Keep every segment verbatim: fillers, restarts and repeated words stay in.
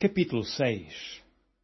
Capítulo seis.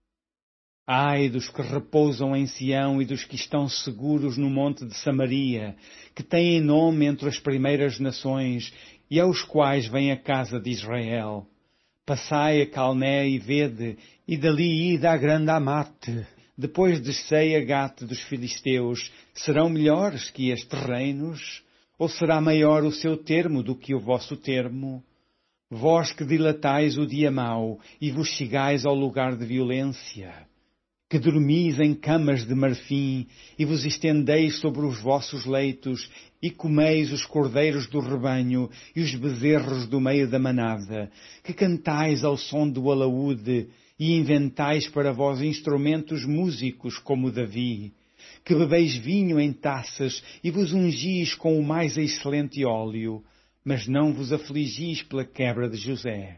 Ai dos que repousam em Sião e dos que estão seguros no monte de Samaria, que têm nome entre as primeiras nações e aos quais vem a casa de Israel. Passai a Calné e vede, e dali ide à grande Amate. Depois descei a Gate dos filisteus. Serão melhores que estes reinos? Ou será maior o seu termo do que o vosso termo? Vós que dilatais o dia mau e vos chegais ao lugar de violência, que dormis em camas de marfim e vos estendeis sobre os vossos leitos e comeis os cordeiros do rebanho e os bezerros do meio da manada, que cantais ao som do alaúde e inventais para vós instrumentos músicos como Davi, que bebeis vinho em taças e vos ungis com o mais excelente óleo, mas não vos afligis pela quebra de José.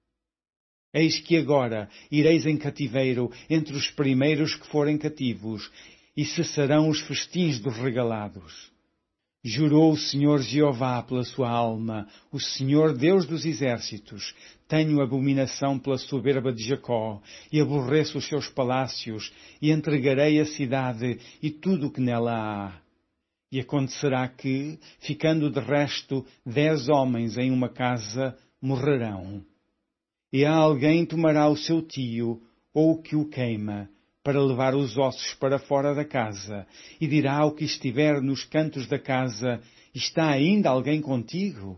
Eis que agora ireis em cativeiro entre os primeiros que forem cativos, e cessarão os festins dos regalados. Jurou o Senhor Jeová pela sua alma, o Senhor Deus dos exércitos: tenho abominação pela soberba de Jacó, e aborreço os seus palácios, e entregarei a cidade e tudo o que nela há. E acontecerá que, ficando de resto dez homens em uma casa, morrerão. E a alguém tomará o seu tio, ou o que o queima, para levar os ossos para fora da casa, e dirá ao que estiver nos cantos da casa: está ainda alguém contigo?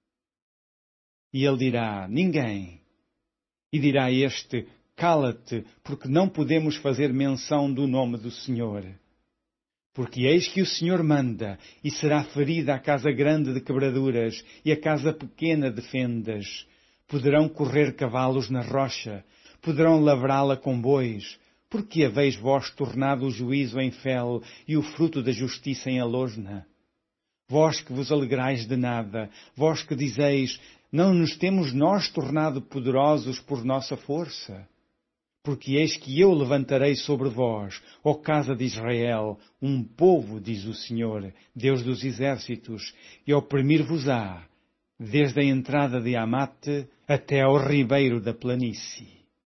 E ele dirá: ninguém. E dirá este: cala-te, porque não podemos fazer menção do nome do Senhor. Porque eis que o Senhor manda, e será ferida a casa grande de quebraduras, e a casa pequena de fendas. Poderão correr cavalos na rocha, poderão lavrá-la com bois, porque haveis vós tornado o juízo em fel e o fruto da justiça em alosna. Vós que vos alegrais de nada, vós que dizeis: não nos temos nós tornado poderosos por nossa força? Porque eis que eu levantarei sobre vós, ó casa de Israel, um povo, diz o Senhor, Deus dos exércitos, e oprimir-vos-á, desde a entrada de Amate até ao ribeiro da planície.